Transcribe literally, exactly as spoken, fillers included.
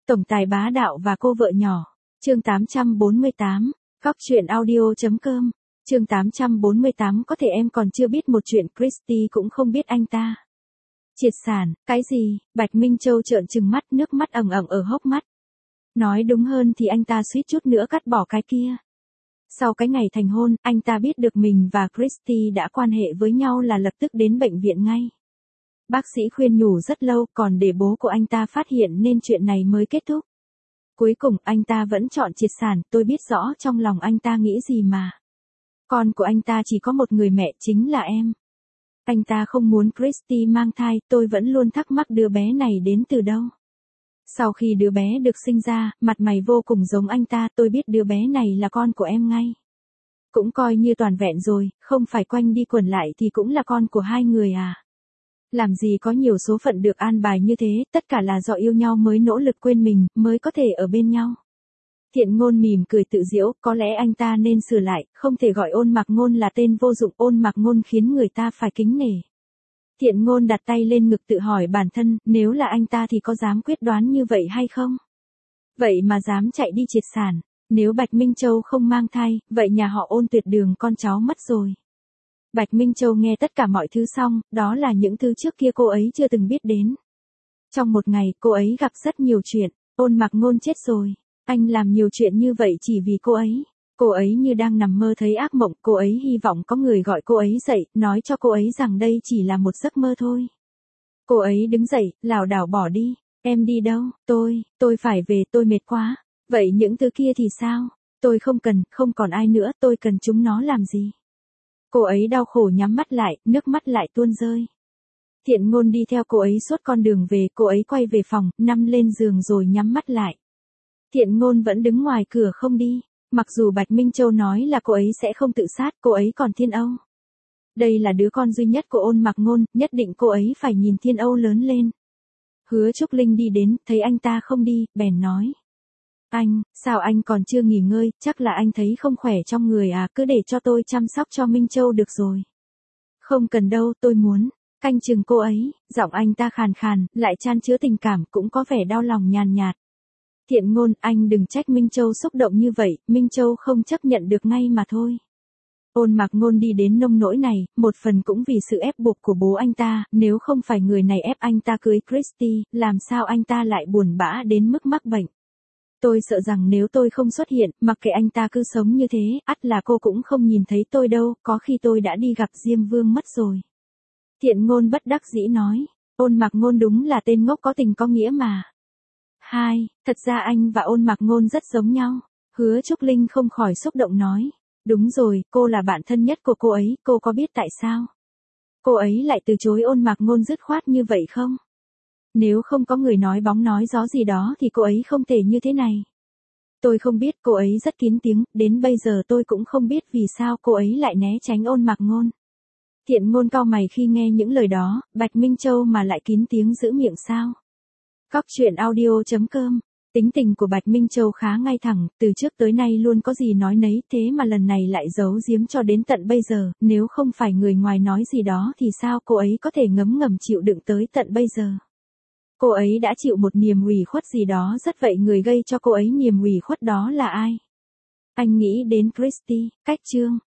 Tổng tài bá đạo và cô vợ nhỏ. Chương tám trăm bốn mươi tám. Góc truyện audio.com. Chương tám trăm bốn mươi tám. Có thể em còn chưa biết một chuyện, Christy cũng không biết anh ta triệt sản. Cái gì? Bạch Minh Châu trợn trừng mắt, nước mắt ẩn ẩn ở hốc mắt. Nói đúng hơn thì anh ta suýt chút nữa cắt bỏ cái kia. Sau cái ngày thành hôn, anh ta biết được mình và Christy đã quan hệ với nhau là lập tức đến bệnh viện ngay. Bác sĩ khuyên nhủ rất lâu, còn để bố của anh ta phát hiện nên chuyện này mới kết thúc. Cuối cùng anh ta vẫn chọn triệt sản, tôi biết rõ trong lòng anh ta nghĩ gì mà. Con của anh ta chỉ có một người mẹ, chính là em. Anh ta không muốn Christy mang thai, tôi vẫn luôn thắc mắc đứa bé này đến từ đâu. Sau khi đứa bé được sinh ra, mặt mày vô cùng giống anh ta, tôi biết đứa bé này là con của em ngay. Cũng coi như toàn vẹn rồi, không phải quanh đi quẩn lại thì cũng là con của hai người à. Làm gì có nhiều số phận được an bài như thế, tất cả là do yêu nhau mới nỗ lực quên mình, mới có thể ở bên nhau. Thiện Ngôn mỉm cười tự giễu, có lẽ anh ta nên sửa lại, không thể gọi Ôn Mạc Ngôn là tên vô dụng, Ôn Mạc Ngôn khiến người ta phải kính nể. Thiện Ngôn đặt tay lên ngực tự hỏi bản thân, nếu là anh ta thì có dám quyết đoán như vậy hay không? Vậy mà dám chạy đi triệt sản, nếu Bạch Minh Châu không mang thai, vậy nhà họ Ôn tuyệt đường con cháu mất rồi. Bạch Minh Châu nghe tất cả mọi thứ xong, đó là những thứ trước kia cô ấy chưa từng biết đến. Trong một ngày, cô ấy gặp rất nhiều chuyện, Ôn Mạc Ngôn chết rồi, anh làm nhiều chuyện như vậy chỉ vì cô ấy. Cô ấy như đang nằm mơ thấy ác mộng, cô ấy hy vọng có người gọi cô ấy dậy, nói cho cô ấy rằng đây chỉ là một giấc mơ thôi. Cô ấy đứng dậy, lảo đảo bỏ đi, em đi đâu, tôi, tôi phải về, tôi mệt quá. Vậy những thứ kia thì sao? Tôi không cần, không còn ai nữa, tôi cần chúng nó làm gì? Cô ấy đau khổ nhắm mắt lại, nước mắt lại tuôn rơi. Thiện Ngôn đi theo cô ấy suốt con đường về, cô ấy quay về phòng, nằm lên giường rồi nhắm mắt lại. Thiện Ngôn vẫn đứng ngoài cửa không đi. Mặc dù Bạch Minh Châu nói là cô ấy sẽ không tự sát, cô ấy còn Thiên Âu. Đây là đứa con duy nhất của Ôn Mạc Ngôn, nhất định cô ấy phải nhìn Thiên Âu lớn lên. Hứa Trúc Linh đi đến, thấy anh ta không đi, bèn nói. Anh, sao anh còn chưa nghỉ ngơi, chắc là anh thấy không khỏe trong người à, cứ để cho tôi chăm sóc cho Minh Châu được rồi. Không cần đâu, tôi muốn canh chừng cô ấy, giọng anh ta khàn khàn, lại chan chứa tình cảm, cũng có vẻ đau lòng nhàn nhạt. Thiện Ngôn, anh đừng trách Minh Châu xúc động như vậy, Minh Châu không chấp nhận được ngay mà thôi. Ôn Mạc Ngôn đi đến nông nỗi này, một phần cũng vì sự ép buộc của bố anh ta, nếu không phải người này ép anh ta cưới Christy, làm sao anh ta lại buồn bã đến mức mắc bệnh. Tôi sợ rằng nếu tôi không xuất hiện, mặc kệ anh ta cứ sống như thế, ắt là cô cũng không nhìn thấy tôi đâu, có khi tôi đã đi gặp Diêm Vương mất rồi. Thiện Ngôn bất đắc dĩ nói, Ôn Mạc Ngôn đúng là tên ngốc có tình có nghĩa mà. Hai, thật ra anh và Ôn Mạc Ngôn rất giống nhau. Hứa Trúc Linh không khỏi xúc động nói. Đúng rồi, cô là bạn thân nhất của cô ấy, cô có biết tại sao cô ấy lại từ chối Ôn Mạc Ngôn dứt khoát như vậy không? Nếu không có người nói bóng nói gió gì đó thì cô ấy không thể như thế này. Tôi không biết, cô ấy rất kín tiếng, đến bây giờ tôi cũng không biết vì sao cô ấy lại né tránh Ôn Mạc Ngôn. Thiện Ngôn cau mày khi nghe những lời đó, Bạch Minh Châu mà lại kín tiếng giữ miệng sao? Góc truyện audio.com. Tính tình của Bạch Minh Châu khá ngay thẳng, từ trước tới nay luôn có gì nói nấy, thế mà lần này lại giấu giếm cho đến tận bây giờ, nếu không phải người ngoài nói gì đó thì sao cô ấy có thể ngấm ngầm chịu đựng tới tận bây giờ. Cô ấy đã chịu một niềm ủy khuất gì đó rất, vậy người gây cho cô ấy niềm ủy khuất đó là ai? Anh nghĩ đến Christy, cách chương.